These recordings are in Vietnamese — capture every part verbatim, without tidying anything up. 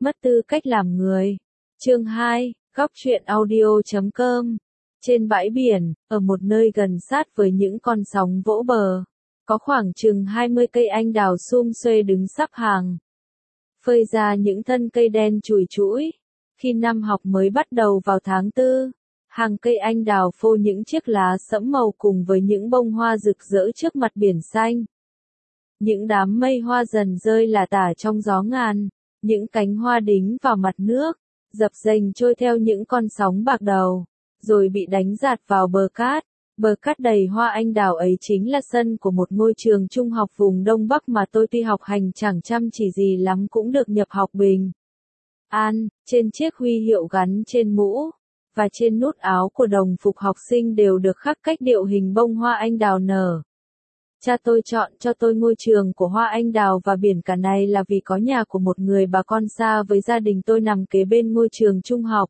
Mất tư cách làm người. Chương hai, góc truyện audio chấm com. Trên bãi biển, ở một nơi gần sát với những con sóng vỗ bờ, có khoảng chừng hai mươi cây anh đào sum xuê đứng sắp hàng. Phơi ra những thân cây đen chùi chũi. Khi năm học mới bắt đầu vào tháng tư, hàng cây anh đào phô những chiếc lá sẫm màu cùng với những bông hoa rực rỡ trước mặt biển xanh. Những đám mây hoa dần rơi lả tả trong gió ngàn, những cánh hoa đính vào mặt nước, dập dềnh trôi theo những con sóng bạc đầu, rồi bị đánh dạt vào bờ cát. Bờ cát đầy hoa anh đào ấy chính là sân của một ngôi trường trung học vùng Đông Bắc mà tôi tuy học hành chẳng chăm chỉ gì lắm cũng được nhập học bình an. Trên chiếc huy hiệu gắn trên mũ và trên nút áo của đồng phục học sinh đều được khắc cách điệu hình bông hoa anh đào nở. Cha tôi chọn cho tôi ngôi trường của hoa anh đào và biển cả này là vì có nhà của một người bà con xa với gia đình tôi nằm kế bên ngôi trường trung học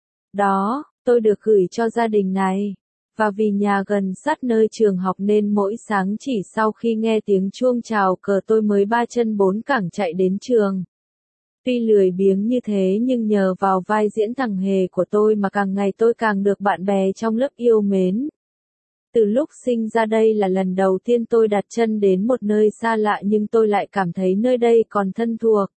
đó. Tôi được gửi cho gia đình này, và vì nhà gần sát nơi trường học nên mỗi sáng chỉ sau khi nghe tiếng chuông chào cờ tôi mới ba chân bốn cẳng chạy đến trường. Tuy lười biếng như thế nhưng nhờ vào vai diễn thằng hề của tôi mà càng ngày tôi càng được bạn bè trong lớp yêu mến. Từ lúc sinh ra đây là lần đầu tiên tôi đặt chân đến một nơi xa lạ nhưng tôi lại cảm thấy nơi đây còn thân thuộc,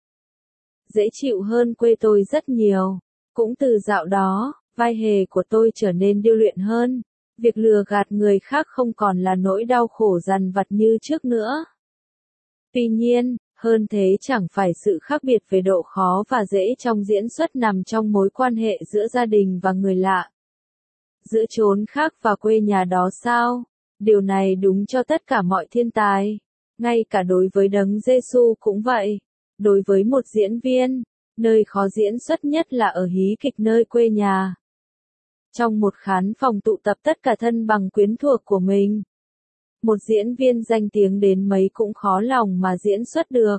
dễ chịu hơn quê tôi rất nhiều. Cũng từ dạo đó, vai hề của tôi trở nên điêu luyện hơn. Việc lừa gạt người khác không còn là nỗi đau khổ dằn vặt như trước nữa. Tuy nhiên, hơn thế chẳng phải sự khác biệt về độ khó và dễ trong diễn xuất nằm trong mối quan hệ giữa gia đình và người lạ. Giữa chốn khác và quê nhà đó sao? Điều này đúng cho tất cả mọi thiên tài. Ngay cả đối với Đấng Giêsu cũng vậy. Đối với một diễn viên, nơi khó diễn xuất nhất là ở hí kịch nơi quê nhà. Trong một khán phòng tụ tập tất cả thân bằng quyến thuộc của mình, một diễn viên danh tiếng đến mấy cũng khó lòng mà diễn xuất được.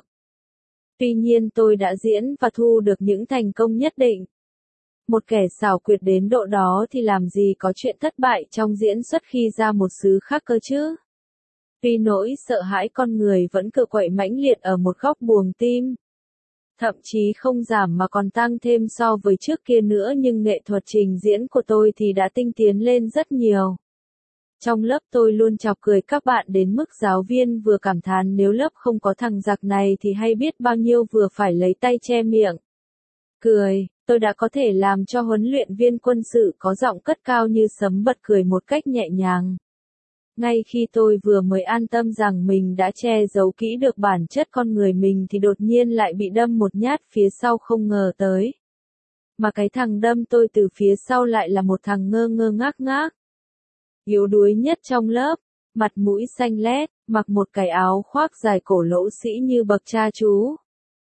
Tuy nhiên tôi đã diễn và thu được những thành công nhất định. Một kẻ xảo quyệt đến độ đó thì làm gì có chuyện thất bại trong diễn xuất khi ra một xứ khác cơ chứ. Tuy nỗi sợ hãi con người vẫn cựa quậy mãnh liệt ở một góc buồng tim, thậm chí không giảm mà còn tăng thêm so với trước kia nữa, nhưng nghệ thuật trình diễn của tôi thì đã tinh tiến lên rất nhiều. Trong lớp tôi luôn chọc cười các bạn đến mức giáo viên vừa cảm thán nếu lớp không có thằng giặc này thì hay biết bao nhiêu, vừa phải lấy tay che miệng cười. Tôi đã có thể làm cho huấn luyện viên quân sự có giọng cất cao như sấm bật cười một cách nhẹ nhàng. Ngay khi tôi vừa mới an tâm rằng mình đã che giấu kỹ được bản chất con người mình thì đột nhiên lại bị đâm một nhát phía sau không ngờ tới. Mà cái thằng đâm tôi từ phía sau lại là một thằng ngơ ngơ ngác ngác, yếu đuối nhất trong lớp, mặt mũi xanh lét, mặc một cái áo khoác dài cổ lỗ sĩ như bậc cha chú.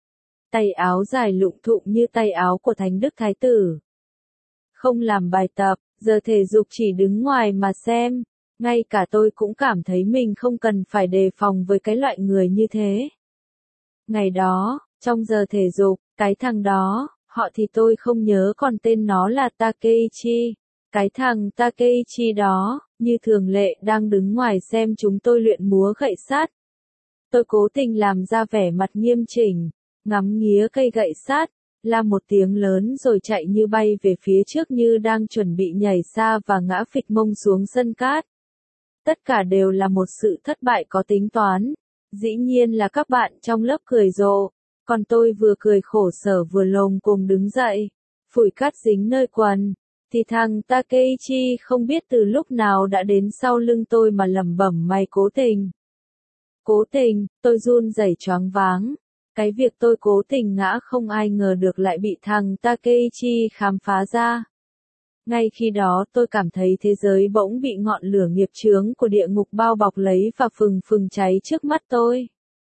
Tay áo dài lụng thụng như tay áo của Thánh Đức Thái Tử. Không làm bài tập, giờ thể dục chỉ đứng ngoài mà xem. Ngay cả tôi cũng cảm thấy mình không cần phải đề phòng với cái loại người như thế. Ngày đó, trong giờ thể dục, cái thằng đó, họ thì tôi không nhớ, còn tên nó là Takeichi. Cái thằng Takeichi đó, như thường lệ đang đứng ngoài xem chúng tôi luyện múa gậy sắt. Tôi cố tình làm ra vẻ mặt nghiêm chỉnh, ngắm nghía cây gậy sắt, la một tiếng lớn rồi chạy như bay về phía trước như đang chuẩn bị nhảy xa và ngã phịch mông xuống sân cát. Tất cả đều là một sự thất bại có tính toán. Dĩ nhiên là các bạn trong lớp cười rộ, còn tôi vừa cười khổ sở vừa lồm cồm đứng dậy, phủi cát dính nơi quần, thì thằng Takeichi không biết từ lúc nào đã đến sau lưng tôi mà lẩm bẩm mày cố tình. Cố tình, tôi run rẩy choáng váng. Cái việc tôi cố tình ngã không ai ngờ được lại bị thằng Takeichi khám phá ra. Ngay khi đó tôi cảm thấy thế giới bỗng bị ngọn lửa nghiệp chướng của địa ngục bao bọc lấy và phừng phừng cháy trước mắt tôi.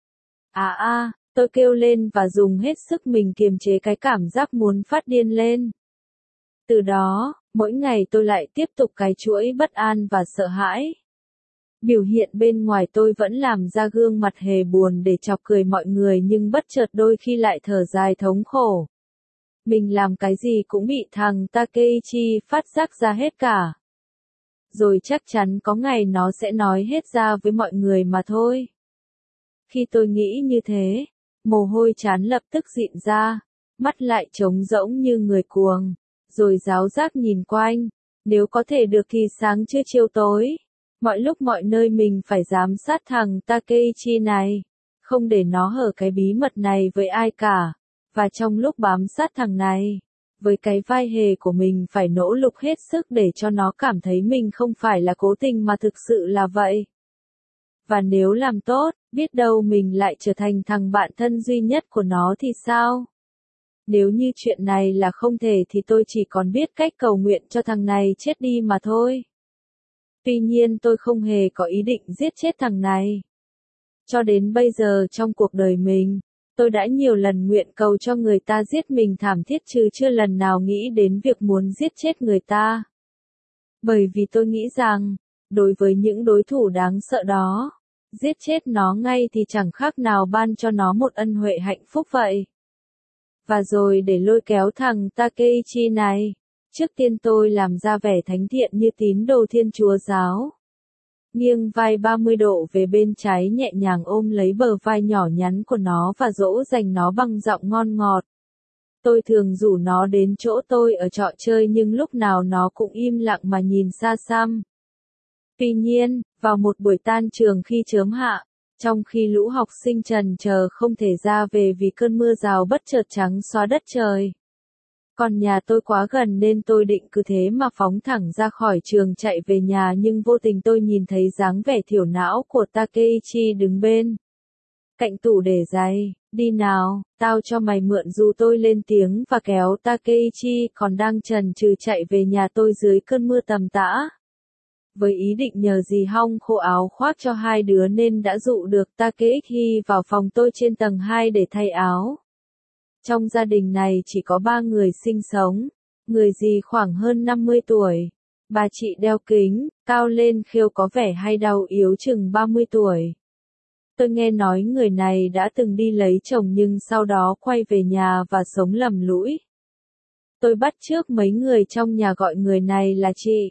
À a, tôi kêu lên và dùng hết sức mình kiềm chế cái cảm giác muốn phát điên lên. Từ đó, mỗi ngày tôi lại tiếp tục cái chuỗi bất an và sợ hãi. Biểu hiện bên ngoài tôi vẫn làm ra gương mặt hề buồn để chọc cười mọi người nhưng bất chợt đôi khi lại thở dài thống khổ. Mình làm cái gì cũng bị thằng Takeichi phát giác ra hết cả. Rồi chắc chắn có ngày nó sẽ nói hết ra với mọi người mà thôi. Khi tôi nghĩ như thế, mồ hôi trán lập tức dịn ra. mắt lại trống rỗng như người cuồng, rồi giáo giác nhìn quanh, nếu có thể được thì sáng trưa chiều tối, mọi lúc mọi nơi mình phải giám sát thằng Takeichi này, không để nó hở cái bí mật này với ai cả, và trong lúc bám sát thằng này, với cái vai hề của mình phải nỗ lực hết sức để cho nó cảm thấy mình không phải là cố tình mà thực sự là vậy. Và nếu làm tốt, biết đâu mình lại trở thành thằng bạn thân duy nhất của nó thì sao? Nếu như chuyện này là không thể thì tôi chỉ còn biết cách cầu nguyện cho thằng này chết đi mà thôi. Tuy nhiên tôi không hề có ý định giết chết thằng này. Cho đến bây giờ trong cuộc đời mình, tôi đã nhiều lần nguyện cầu cho người ta giết mình thảm thiết chứ chưa lần nào nghĩ đến việc muốn giết chết người ta. Bởi vì tôi nghĩ rằng, đối với những đối thủ đáng sợ đó, giết chết nó ngay thì chẳng khác nào ban cho nó một ân huệ hạnh phúc vậy. Và rồi để lôi kéo thằng Takeichi này, trước tiên tôi làm ra vẻ thánh thiện như tín đồ Thiên Chúa giáo. Nghiêng vai ba mươi độ về bên trái nhẹ nhàng ôm lấy bờ vai nhỏ nhắn của nó và dỗ dành nó bằng giọng ngon ngọt. Tôi thường rủ nó đến chỗ tôi ở trọ chơi nhưng lúc nào nó cũng im lặng mà nhìn xa xăm. Tuy nhiên, vào một buổi tan trường khi chớm hạ, trong khi lũ học sinh trần chờ không thể ra về vì cơn mưa rào bất chợt trắng xóa đất trời. Còn nhà tôi quá gần nên tôi định cứ thế mà phóng thẳng ra khỏi trường chạy về nhà nhưng vô tình tôi nhìn thấy dáng vẻ thiểu não của Takeichi đứng bên cạnh tủ để giày. Đi nào, tao cho mày mượn dù, tôi lên tiếng và kéo Takeichi còn đang chần chừ chạy về nhà tôi dưới cơn mưa tầm tã. Với ý định nhờ dì hong khô áo khoác cho hai đứa nên đã dụ được Takeichi vào phòng tôi trên tầng hai để thay áo. Trong gia đình này chỉ có ba người sinh sống, người dì khoảng hơn năm mươi tuổi, bà chị đeo kính, cao lên khêu có vẻ hay đau yếu chừng ba mươi tuổi. Tôi nghe nói người này đã từng đi lấy chồng nhưng sau đó quay về nhà và sống lầm lũi. Tôi bắt chước mấy người trong nhà gọi người này là chị.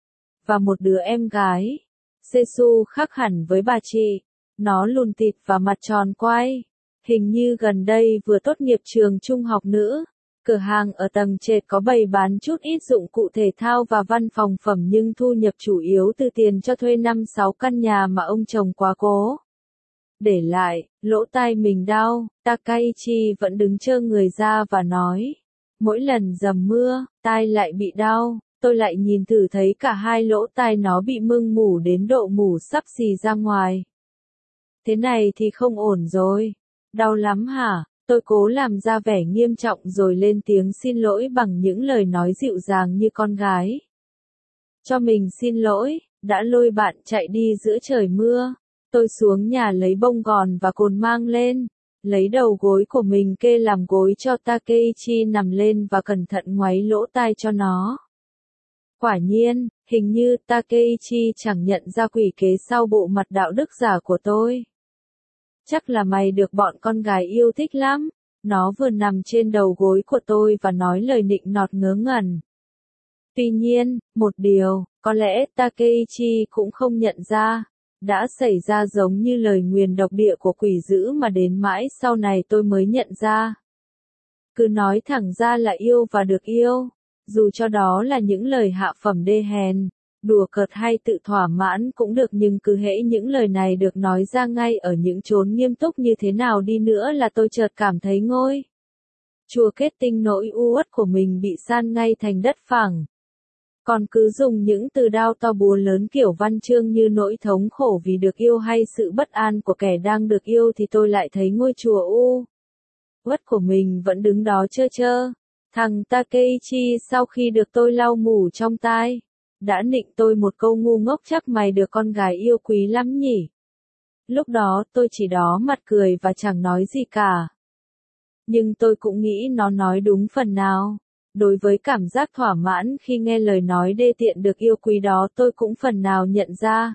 Và một đứa em gái. Sesu khác hẳn với bà chị. Nó lùn tịt và mặt tròn quai. Hình như gần đây vừa tốt nghiệp trường trung học nữ. Cửa hàng ở tầng trệt có bày bán chút ít dụng cụ thể thao và văn phòng phẩm nhưng thu nhập chủ yếu từ tiền cho thuê năm sáu căn nhà mà ông chồng quá cố để lại. Lỗ tai mình đau, Takeichi vẫn đứng trơ người ra và nói. Mỗi lần dầm mưa, tai lại bị đau, tôi lại nhìn thử thấy cả hai lỗ tai nó bị mưng mủ đến độ mủ sắp xì ra ngoài. Thế này thì không ổn rồi. Đau lắm hả? Tôi cố làm ra vẻ nghiêm trọng rồi lên tiếng xin lỗi bằng những lời nói dịu dàng như con gái. Cho mình xin lỗi, đã lôi bạn chạy đi giữa trời mưa. Tôi xuống nhà lấy bông gòn và cồn mang lên, lấy đầu gối của mình kê làm gối cho Takeichi nằm lên và cẩn thận ngoáy lỗ tai cho nó. Quả nhiên, hình như Takeichi chẳng nhận ra quỷ kế sau bộ mặt đạo đức giả của tôi. Chắc là mày được bọn con gái yêu thích lắm. Nó vừa nằm trên đầu gối của tôi và nói lời nịnh nọt ngớ ngẩn. Tuy nhiên, một điều, có lẽ Takeichi cũng không nhận ra, đã xảy ra giống như lời nguyền độc địa của quỷ dữ mà đến mãi sau này tôi mới nhận ra. Cứ nói thẳng ra là yêu và được yêu, dù cho đó là những lời hạ phẩm đê hèn, đùa cợt hay tự thỏa mãn cũng được nhưng cứ hễ những lời này được nói ra ngay ở những chốn nghiêm túc như thế nào đi nữa là tôi chợt cảm thấy ngôi chùa kết tinh nỗi u uất của mình bị san ngay thành đất phẳng. Còn cứ dùng những từ đao to búa lớn kiểu văn chương như nỗi thống khổ vì được yêu hay sự bất an của kẻ đang được yêu thì tôi lại thấy ngôi chùa u uất của mình vẫn đứng đó trơ trơ. Thằng Takeichi sau khi được tôi lau mù trong tai, đã nịnh tôi một câu ngu ngốc, chắc mày được con gái yêu quý lắm nhỉ. Lúc đó tôi chỉ đỏ mặt cười và chẳng nói gì cả. Nhưng tôi cũng nghĩ nó nói đúng phần nào. Đối với cảm giác thỏa mãn khi nghe lời nói đê tiện được yêu quý đó tôi cũng phần nào nhận ra.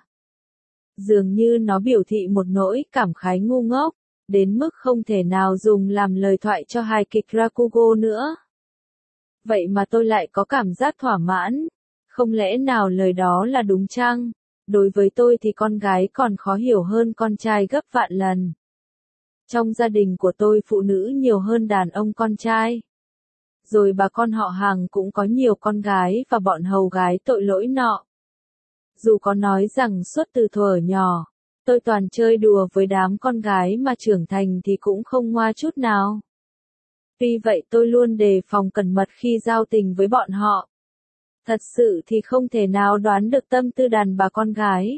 Dường như nó biểu thị một nỗi cảm khái ngu ngốc, đến mức không thể nào dùng làm lời thoại cho hài kịch Rakugo nữa. Vậy mà tôi lại có cảm giác thỏa mãn. Không lẽ nào lời đó là đúng chăng? Đối với tôi thì con gái còn khó hiểu hơn con trai gấp vạn lần. Trong gia đình của tôi phụ nữ nhiều hơn đàn ông con trai. Rồi bà con họ hàng cũng có nhiều con gái và bọn hầu gái tội lỗi nọ. Dù có nói rằng suốt từ thuở nhỏ, tôi toàn chơi đùa với đám con gái mà trưởng thành thì cũng không ngoa chút nào. Vì vậy tôi luôn đề phòng cẩn mật khi giao tình với bọn họ. Thật sự thì không thể nào đoán được tâm tư đàn bà con gái.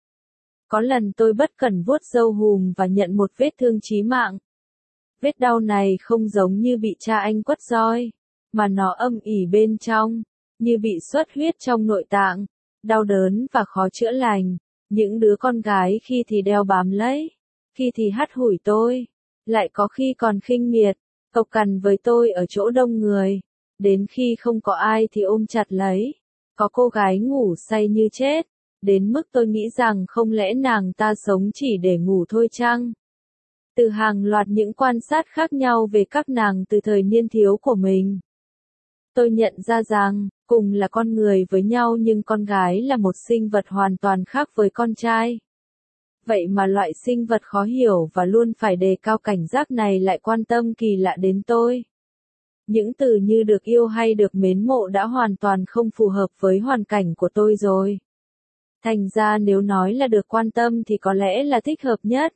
Có lần tôi bất cẩn vuốt râu hùm và nhận một vết thương chí mạng. Vết đau này không giống như bị cha anh quất roi, mà nó âm ỉ bên trong, như bị xuất huyết trong nội tạng, đau đớn và khó chữa lành. Những đứa con gái khi thì đeo bám lấy, khi thì hắt hủi tôi, lại có khi còn khinh miệt, cộc cằn với tôi ở chỗ đông người, đến khi không có ai thì ôm chặt lấy. Có cô gái ngủ say như chết, đến mức tôi nghĩ rằng không lẽ nàng ta sống chỉ để ngủ thôi chăng? Từ hàng loạt những quan sát khác nhau về các nàng từ thời niên thiếu của mình, tôi nhận ra rằng, cùng là con người với nhau nhưng con gái là một sinh vật hoàn toàn khác với con trai. Vậy mà loại sinh vật khó hiểu và luôn phải đề cao cảnh giác này lại quan tâm kỳ lạ đến tôi. Những từ như được yêu hay được mến mộ đã hoàn toàn không phù hợp với hoàn cảnh của tôi rồi. Thành ra nếu nói là được quan tâm thì có lẽ là thích hợp nhất.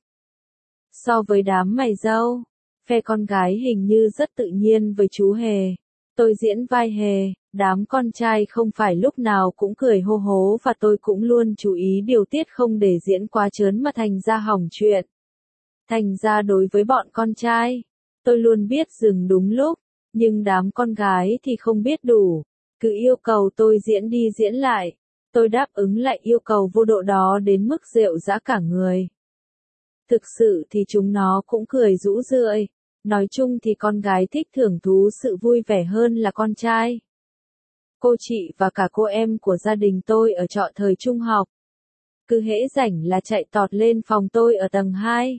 So với đám mày râu, phe con gái hình như rất tự nhiên với chú Hề. Tôi diễn vai Hề, đám con trai không phải lúc nào cũng cười hô hố và tôi cũng luôn chú ý điều tiết không để diễn quá trớn mà thành ra hỏng chuyện. Thành ra đối với bọn con trai, tôi luôn biết dừng đúng lúc, nhưng đám con gái thì không biết đủ, cứ yêu cầu tôi diễn đi diễn lại. Tôi đáp ứng lại yêu cầu vô độ đó đến mức rệu rã cả người. Thực sự thì chúng nó cũng cười rũ rượi. Nói chung thì con gái thích thưởng thú sự vui vẻ hơn là con trai. Cô chị và cả cô em của gia đình tôi ở trọ thời trung học. Cứ hễ rảnh là chạy tọt lên phòng tôi ở tầng hai.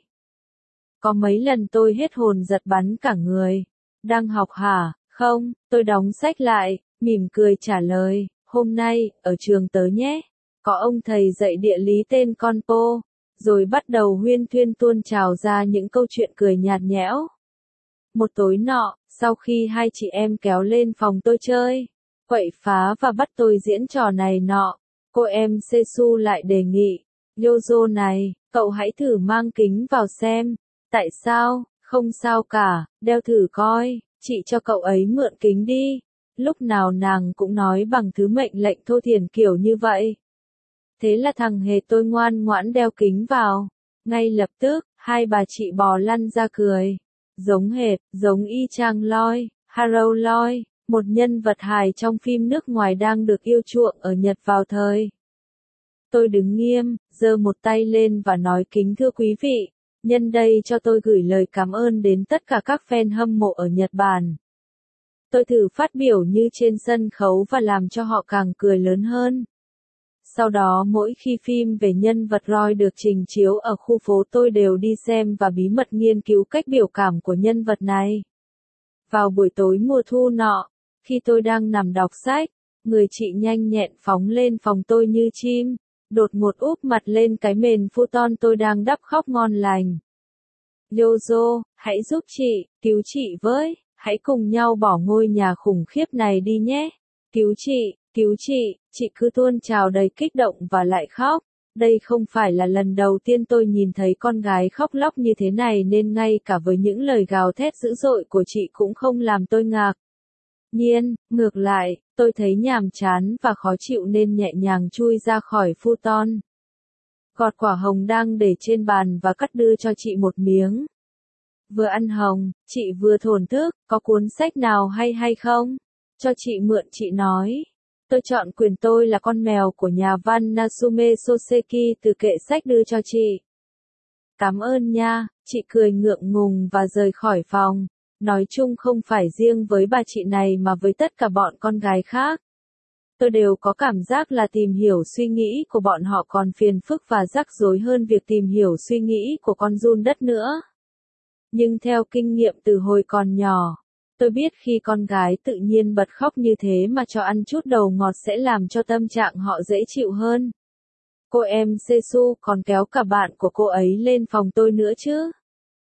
Có mấy lần tôi hết hồn giật bắn cả người. Đang học hả? Không, tôi đóng sách lại, mỉm cười trả lời. Hôm nay, ở trường tớ nhé. Có ông thầy dạy địa lý tên con Po. Rồi bắt đầu huyên thuyên tuôn trào ra những câu chuyện cười nhạt nhẽo. Một tối nọ, sau khi hai chị em kéo lên phòng tôi chơi, quậy phá và bắt tôi diễn trò này nọ, cô em Sesu lại đề nghị, Yozo này, cậu hãy thử mang kính vào xem. Tại sao? Không sao cả, đeo thử coi, chị cho cậu ấy mượn kính đi. Lúc nào nàng cũng nói bằng thứ mệnh lệnh thô thiển kiểu như vậy. Thế là thằng Hề tôi ngoan ngoãn đeo kính vào. Ngay lập tức, hai bà chị bò lăn ra cười. Giống hệt, giống y chang Lloyd, Harold Lloyd, một nhân vật hài trong phim nước ngoài đang được yêu chuộng ở Nhật vào thời. Tôi đứng nghiêm, giơ một tay lên và nói kính thưa quý vị, nhân đây cho tôi gửi lời cảm ơn đến tất cả các fan hâm mộ ở Nhật Bản. Tôi thử phát biểu như trên sân khấu và làm cho họ càng cười lớn hơn. Sau đó mỗi khi phim về nhân vật Roy được trình chiếu ở khu phố tôi đều đi xem và bí mật nghiên cứu cách biểu cảm của nhân vật này. Vào buổi tối mùa thu nọ, khi tôi đang nằm đọc sách, người chị nhanh nhẹn phóng lên phòng tôi như chim, đột ngột úp mặt lên cái mền futon tôi đang đắp khóc ngon lành. Yozo, hãy giúp chị, cứu chị với, hãy cùng nhau bỏ ngôi nhà khủng khiếp này đi nhé. Cứu chị, cứu chị, chị cứ tuôn trào đầy kích động và lại khóc. Đây không phải là lần đầu tiên tôi nhìn thấy con gái khóc lóc như thế này nên ngay cả với những lời gào thét dữ dội của chị cũng không làm tôi ngạc nhiên, ngược lại, tôi thấy nhàm chán và khó chịu nên nhẹ nhàng chui ra khỏi futon. Gọt quả hồng đang để trên bàn và cắt đưa cho chị một miếng. Vừa ăn hồng, chị vừa thổn thức, có cuốn sách nào hay hay không? Cho chị mượn, chị nói. Tôi chọn quyền Tôi là con mèo của nhà văn Natsume Soseki từ kệ sách đưa cho chị. Cảm ơn nha, chị cười ngượng ngùng và rời khỏi phòng. Nói chung không phải riêng với bà chị này mà với tất cả bọn con gái khác. Tôi đều có cảm giác là tìm hiểu suy nghĩ của bọn họ còn phiền phức và rắc rối hơn việc tìm hiểu suy nghĩ của con giun đất nữa. Nhưng theo kinh nghiệm từ hồi còn nhỏ, tôi biết khi con gái tự nhiên bật khóc như thế mà cho ăn chút đầu ngọt sẽ làm cho tâm trạng họ dễ chịu hơn. Cô em Sesu còn kéo cả bạn của cô ấy lên phòng tôi nữa chứ.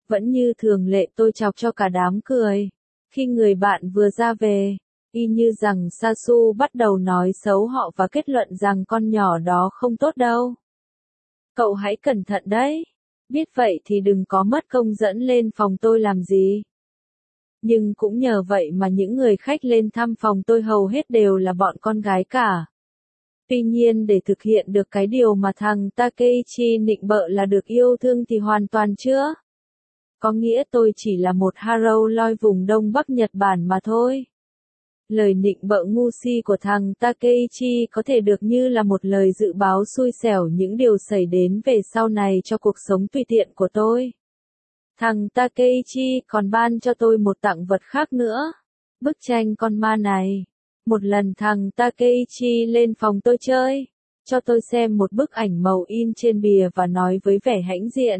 Vẫn như thường lệ tôi chọc cho cả đám cười. Khi người bạn vừa ra về, y như rằng Sasu bắt đầu nói xấu họ và kết luận rằng con nhỏ đó không tốt đâu. Cậu hãy cẩn thận đấy. Biết vậy thì đừng có mất công dẫn lên phòng tôi làm gì. Nhưng cũng nhờ vậy mà những người khách lên thăm phòng tôi hầu hết đều là bọn con gái cả. Tuy nhiên để thực hiện được cái điều mà thằng Takeichi nịnh bợ là được yêu thương thì hoàn toàn chưa. Có nghĩa tôi chỉ là một hero loi vùng Đông Bắc Nhật Bản mà thôi. Lời nịnh bợ ngu si của thằng Takeichi có thể được như là một lời dự báo xui xẻo những điều xảy đến về sau này cho cuộc sống tùy tiện của tôi. Thằng Takeichi còn ban cho tôi một tặng vật khác nữa. Bức tranh con ma này. Một lần thằng Takeichi lên phòng tôi chơi, cho tôi xem một bức ảnh màu in trên bìa và nói với vẻ hãnh diện.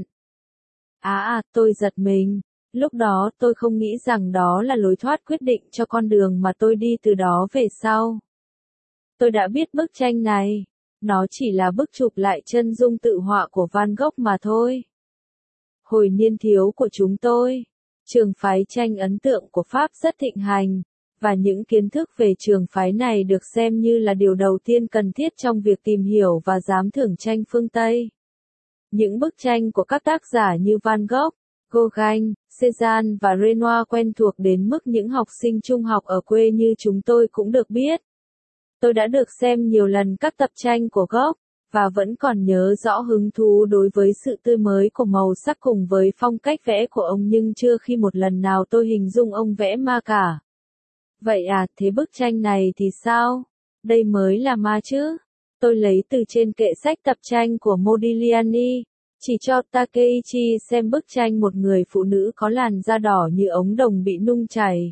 À à, tôi giật mình. Lúc đó tôi không nghĩ rằng đó là lối thoát quyết định cho con đường mà tôi đi từ đó về sau. Tôi đã biết bức tranh này. Nó chỉ là bức chụp lại chân dung tự họa của Van Gogh mà thôi. Hồi niên thiếu của chúng tôi, trường phái tranh ấn tượng của Pháp rất thịnh hành, và những kiến thức về trường phái này được xem như là điều đầu tiên cần thiết trong việc tìm hiểu và giám thưởng tranh phương Tây. Những bức tranh của các tác giả như Van Gogh, Gauguin, Cézanne và Renoir quen thuộc đến mức những học sinh trung học ở quê như chúng tôi cũng được biết. Tôi đã được xem nhiều lần các tập tranh của Gogh, và vẫn còn nhớ rõ hứng thú đối với sự tươi mới của màu sắc cùng với phong cách vẽ của ông, nhưng chưa khi một lần nào tôi hình dung ông vẽ ma cả. Vậy à, thế bức tranh này thì sao? Đây mới là ma chứ? Tôi lấy từ trên kệ sách tập tranh của Modigliani, chỉ cho Takeichi xem bức tranh một người phụ nữ có làn da đỏ như ống đồng bị nung chảy.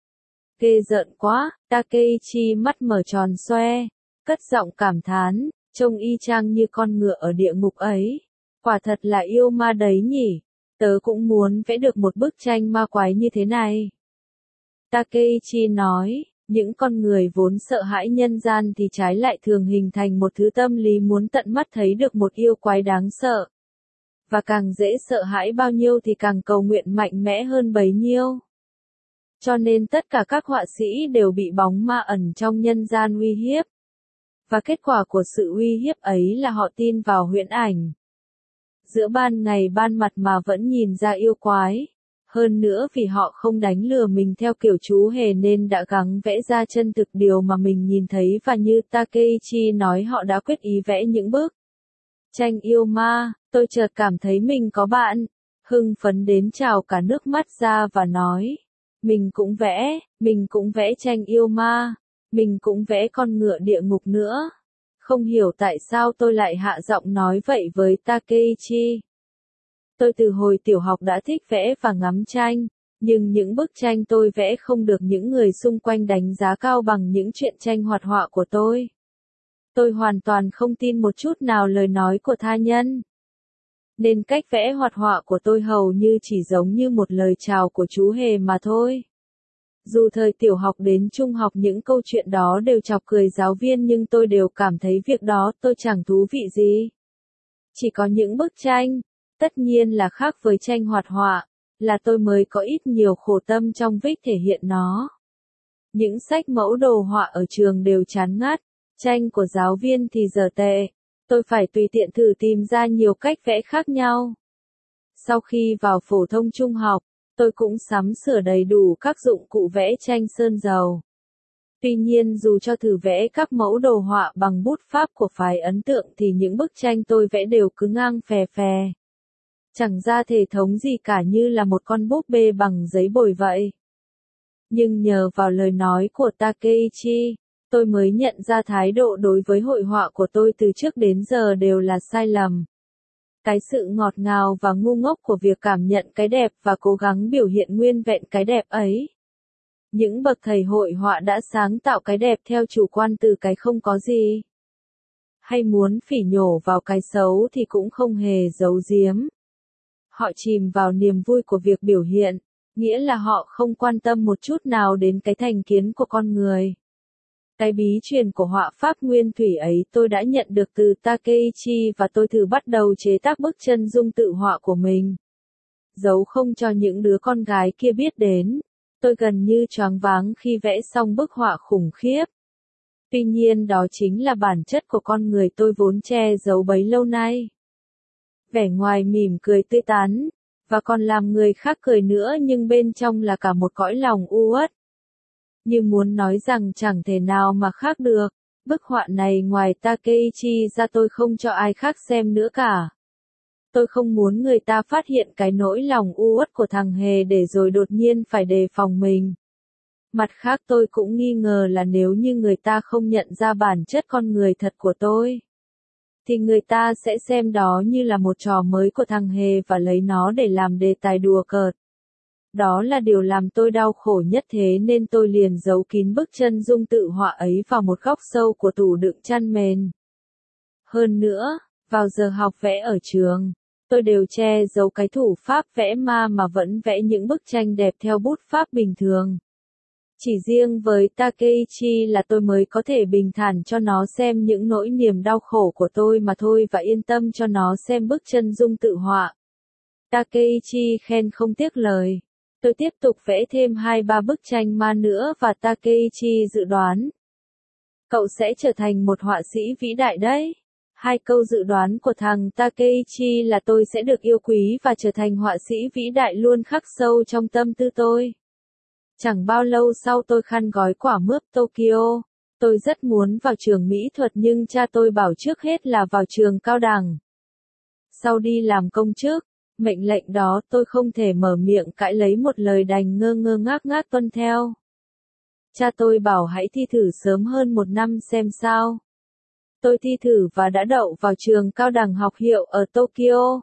Ghê rợn quá, Takeichi mắt mở tròn xoe, cất giọng cảm thán, trông y chang như con ngựa ở địa ngục ấy. Quả thật là yêu ma đấy nhỉ, tớ cũng muốn vẽ được một bức tranh ma quái như thế này. Takeichi nói, những con người vốn sợ hãi nhân gian thì trái lại thường hình thành một thứ tâm lý muốn tận mắt thấy được một yêu quái đáng sợ. Và càng dễ sợ hãi bao nhiêu thì càng cầu nguyện mạnh mẽ hơn bấy nhiêu. Cho nên tất cả các họa sĩ đều bị bóng ma ẩn trong nhân gian uy hiếp. Và kết quả của sự uy hiếp ấy là họ tin vào huyễn ảnh. Giữa ban ngày ban mặt mà vẫn nhìn ra yêu quái. Hơn nữa vì họ không đánh lừa mình theo kiểu chú hề nên đã gắng vẽ ra chân thực điều mà mình nhìn thấy, và như Takeichi nói họ đã quyết ý vẽ những bức tranh yêu ma. Tôi chợt cảm thấy mình có bạn, hưng phấn đến trào cả nước mắt ra và nói, mình cũng vẽ, mình cũng vẽ tranh yêu ma, mình cũng vẽ con ngựa địa ngục nữa. Không hiểu tại sao tôi lại hạ giọng nói vậy với Takeichi. Tôi từ hồi tiểu học đã thích vẽ và ngắm tranh, nhưng những bức tranh tôi vẽ không được những người xung quanh đánh giá cao bằng những truyện tranh hoạt họa của tôi. Tôi hoàn toàn không tin một chút nào lời nói của tha nhân. Nên cách vẽ hoạt họa của tôi hầu như chỉ giống như một lời chào của chú hề mà thôi. Dù thời tiểu học đến trung học những câu chuyện đó đều chọc cười giáo viên, nhưng tôi đều cảm thấy việc đó tôi chẳng thú vị gì. Chỉ có những bức tranh, tất nhiên là khác với tranh hoạt họa, là tôi mới có ít nhiều khổ tâm trong việc thể hiện nó. Những sách mẫu đồ họa ở trường đều chán ngắt, tranh của giáo viên thì dở tệ. Tôi phải tùy tiện thử tìm ra nhiều cách vẽ khác nhau. Sau khi vào phổ thông trung học, tôi cũng sắm sửa đầy đủ các dụng cụ vẽ tranh sơn dầu. Tuy nhiên dù cho thử vẽ các mẫu đồ họa bằng bút pháp của phái ấn tượng thì những bức tranh tôi vẽ đều cứ ngang phè phè. Chẳng ra thể thống gì cả, như là một con búp bê bằng giấy bồi vậy. Nhưng nhờ vào lời nói của Takeichi, tôi mới nhận ra thái độ đối với hội họa của tôi từ trước đến giờ đều là sai lầm. Cái sự ngọt ngào và ngu ngốc của việc cảm nhận cái đẹp và cố gắng biểu hiện nguyên vẹn cái đẹp ấy. Những bậc thầy hội họa đã sáng tạo cái đẹp theo chủ quan từ cái không có gì. Hay muốn phỉ nhổ vào cái xấu thì cũng không hề giấu giếm. Họ chìm vào niềm vui của việc biểu hiện, nghĩa là họ không quan tâm một chút nào đến cái thành kiến của con người. Cái bí truyền của họa pháp nguyên thủy ấy tôi đã nhận được từ Takeichi và tôi thử bắt đầu chế tác bức chân dung tự họa của mình. giấu không cho những đứa con gái kia biết đến. Tôi gần như choáng váng khi vẽ xong bức họa khủng khiếp. Tuy nhiên đó chính là bản chất của con người tôi vốn che giấu bấy lâu nay. Vẻ ngoài mỉm cười tươi tắn, và còn làm người khác cười nữa, nhưng bên trong là cả một cõi lòng u uất. Như muốn nói rằng chẳng thể nào mà khác được, bức họa này ngoài Takeichi ra tôi không cho ai khác xem nữa cả. Tôi không muốn người ta phát hiện cái nỗi lòng u uất của thằng Hề để rồi đột nhiên phải đề phòng mình. Mặt khác tôi cũng nghi ngờ là nếu như người ta không nhận ra bản chất con người thật của tôi, thì người ta sẽ xem đó như là một trò mới của thằng Hề và lấy nó để làm đề tài đùa cợt. Đó là điều làm tôi đau khổ nhất, thế nên tôi liền giấu kín bức chân dung tự họa ấy vào một góc sâu của tủ đựng chăn mền. Hơn nữa, vào giờ học vẽ ở trường, tôi đều che giấu cái thủ pháp vẽ ma mà vẫn vẽ những bức tranh đẹp theo bút pháp bình thường. Chỉ riêng với Takeichi là tôi mới có thể bình thản cho nó xem những nỗi niềm đau khổ của tôi mà thôi và yên tâm cho nó xem bức chân dung tự họa. Takeichi khen không tiếc lời. Tôi tiếp tục vẽ thêm hai ba bức tranh ma nữa và Takeichi dự đoán: cậu sẽ trở thành một họa sĩ vĩ đại đấy. Hai câu dự đoán của thằng Takeichi là tôi sẽ được yêu quý và trở thành họa sĩ vĩ đại luôn khắc sâu trong tâm tư tôi. Chẳng bao lâu sau tôi khăn gói quả mướp Tokyo. Tôi rất muốn vào trường mỹ thuật nhưng cha tôi bảo trước hết là vào trường cao đẳng. Sau đi làm công chức, mệnh lệnh đó tôi không thể mở miệng cãi lấy một lời, đành ngơ ngơ ngác ngác tuân theo. Cha tôi bảo hãy thi thử sớm hơn một năm xem sao. Tôi thi thử và đã đậu vào trường cao đẳng học hiệu ở Tokyo.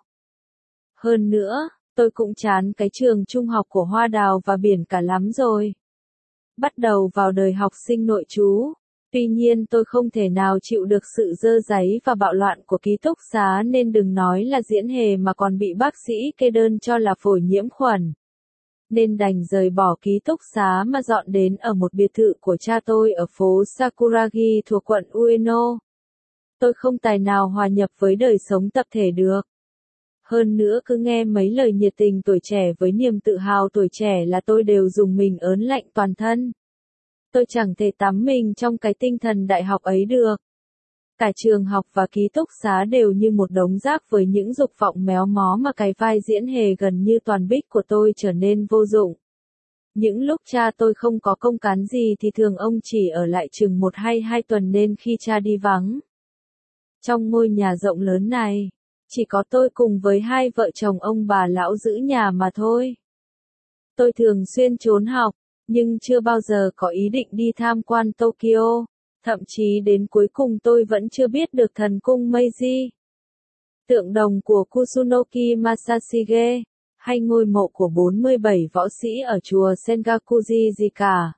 Hơn nữa, tôi cũng chán cái trường trung học của hoa đào và biển cả lắm rồi. Bắt đầu vào đời học sinh nội trú. Tuy nhiên tôi không thể nào chịu được sự dơ dáy và bạo loạn của ký túc xá, nên đừng nói là diễn hề mà còn bị bác sĩ kê đơn cho là phổi nhiễm khuẩn. Nên đành rời bỏ ký túc xá mà dọn đến ở một biệt thự của cha tôi ở phố Sakuragi thuộc quận Ueno. Tôi không tài nào hòa nhập với đời sống tập thể được. Hơn nữa cứ nghe mấy lời nhiệt tình tuổi trẻ với niềm tự hào tuổi trẻ là tôi đều dùng mình ớn lạnh toàn thân. Tôi chẳng thể tắm mình trong cái tinh thần đại học ấy được. Cả trường học và ký túc xá đều như một đống rác với những dục vọng méo mó mà cái vai diễn hề gần như toàn bích của tôi trở nên vô dụng. Những lúc cha tôi không có công cán gì thì thường ông chỉ ở lại chừng một hay hai tuần, nên khi cha đi vắng, trong ngôi nhà rộng lớn này, chỉ có tôi cùng với hai vợ chồng ông bà lão giữ nhà mà thôi. Tôi thường xuyên trốn học, nhưng chưa bao giờ có ý định đi tham quan Tokyo, thậm chí đến cuối cùng tôi vẫn chưa biết được thần cung Meiji, tượng đồng của Kusunoki Masashige, hay ngôi mộ của bốn mươi bảy võ sĩ ở chùa Sengakuji gì cả.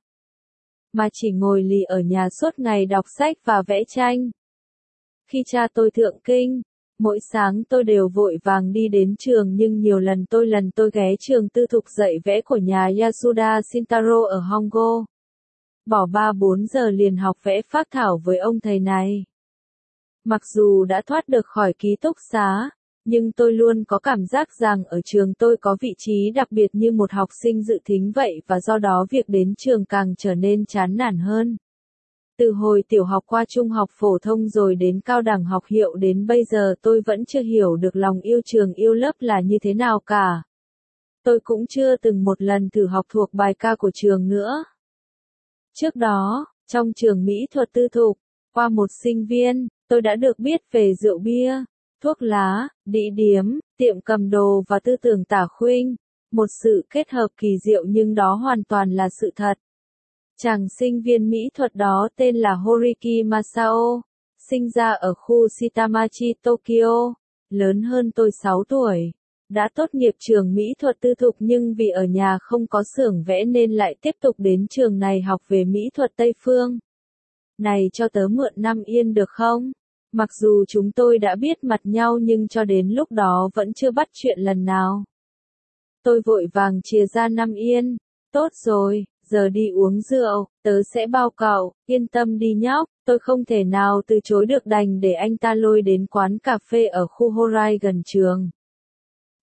Mà chỉ ngồi lì ở nhà suốt ngày đọc sách và vẽ tranh. Khi cha tôi thượng kinh, mỗi sáng tôi đều vội vàng đi đến trường, nhưng nhiều lần tôi lần tôi ghé trường tư thục dạy vẽ của nhà Yasuda Shintaro ở Hongo. Bỏ ba bốn giờ liền học vẽ phác thảo với ông thầy này. Mặc dù đã thoát được khỏi ký túc xá, nhưng tôi luôn có cảm giác rằng ở trường tôi có vị trí đặc biệt như một học sinh dự thính vậy, và do đó việc đến trường càng trở nên chán nản hơn. Từ hồi tiểu học qua trung học phổ thông rồi đến cao đẳng học hiệu đến bây giờ tôi vẫn chưa hiểu được lòng yêu trường yêu lớp là như thế nào cả. Tôi cũng chưa từng một lần thử học thuộc bài ca của trường nữa. Trước đó, trong trường mỹ thuật tư thục, qua một sinh viên, tôi đã được biết về rượu bia, thuốc lá, đĩ điếm, tiệm cầm đồ và tư tưởng tả khuynh, một sự kết hợp kỳ diệu nhưng đó hoàn toàn là sự thật. Chàng sinh viên mỹ thuật đó tên là Horiki Masao, sinh ra ở khu Shitamachi, Tokyo, lớn hơn tôi sáu tuổi. Đã tốt nghiệp trường mỹ thuật tư thục nhưng vì ở nhà không có xưởng vẽ nên lại tiếp tục đến trường này học về mỹ thuật Tây Phương. Này, cho tớ mượn năm yên được không? Mặc dù chúng tôi đã biết mặt nhau nhưng cho đến lúc đó vẫn chưa bắt chuyện lần nào. Tôi vội vàng chìa ra năm yên. Tốt rồi, giờ đi uống rượu, tớ sẽ bao cậu, yên tâm đi nhóc. Tôi không thể nào từ chối được, đành để anh ta lôi đến quán cà phê ở khu Horai gần trường.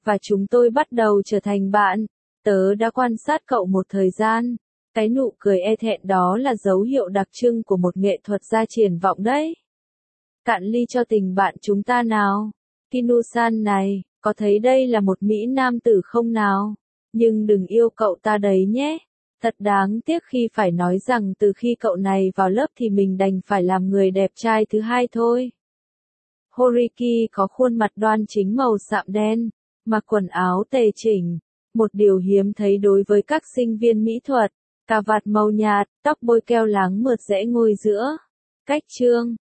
và chúng tôi bắt đầu trở thành bạn. Tớ đã quan sát cậu một thời gian. Cái nụ cười e thẹn đó là dấu hiệu đặc trưng của một nghệ thuật gia triển vọng đấy. Cạn ly cho tình bạn chúng ta nào. Kinu-san này, có thấy đây là một Mỹ nam tử không nào? Nhưng đừng yêu cậu ta đấy nhé. Thật đáng tiếc khi phải nói rằng từ khi cậu này vào lớp thì mình đành phải làm người đẹp trai thứ hai thôi. Horiki có khuôn mặt đoan chính màu sạm đen, mặc quần áo tề chỉnh, một điều hiếm thấy đối với các sinh viên mỹ thuật, cà vạt màu nhạt, tóc bôi keo láng mượt rẽ ngôi giữa. Cách chương